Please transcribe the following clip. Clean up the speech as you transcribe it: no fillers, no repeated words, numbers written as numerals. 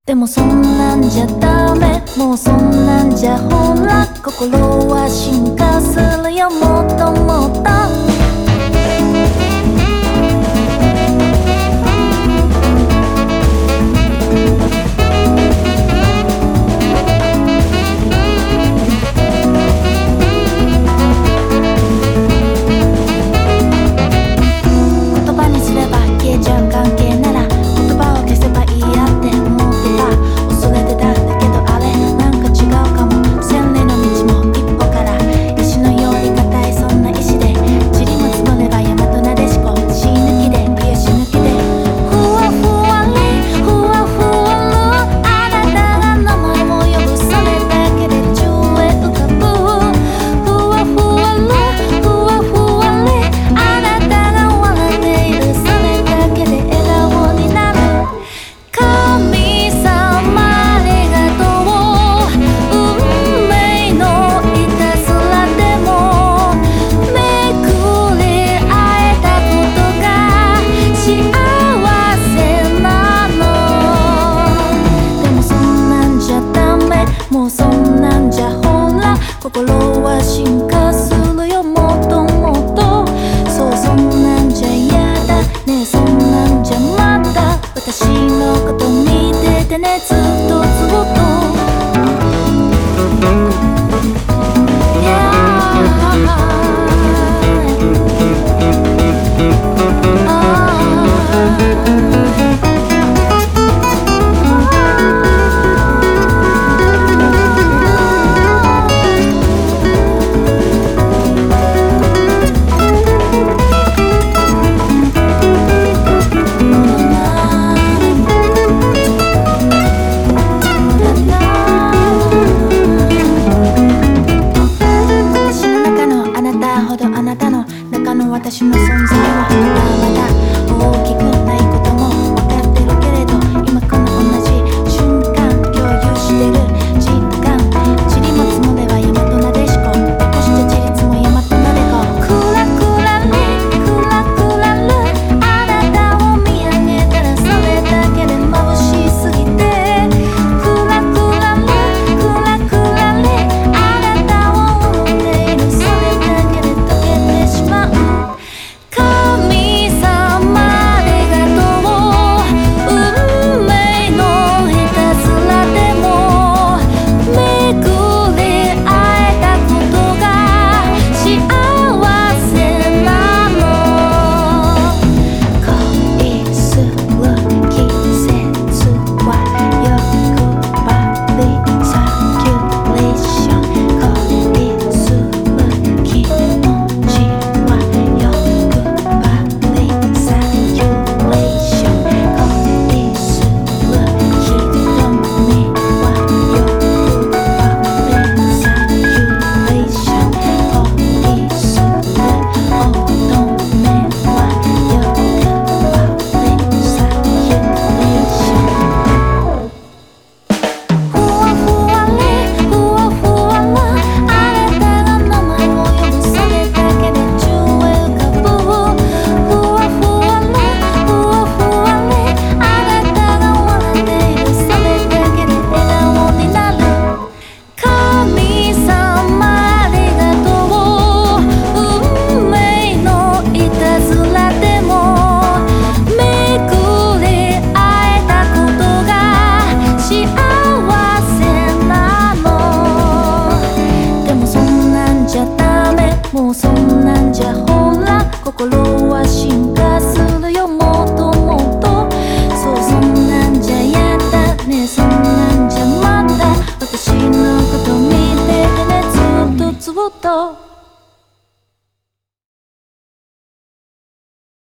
でもそんなんじゃダメ、もうそんなんじゃほら心は進化するよもっともっと。心は進化するよもっともっと。そうそんなんじゃ嫌だね、そんなんじゃまた私のこと見ててね、ずっとずっと。私の存在はまだ大きくないことも分かってるけれど、今この同じ瞬間共有してる実感。塵も積もれば山となでしこ、残した自立も山となでこ。クラクラレクラクラル、あなたを見上げたらそれだけで眩しすぎて。クラクラレクラクラレ、あなたを追っているそれだけで溶けてしまう。もうそんなんじゃほら心は進化するよもっともっと。そうそんなんじゃやだね、そんなんじゃまた私のこと見ててね、ずっとずっと。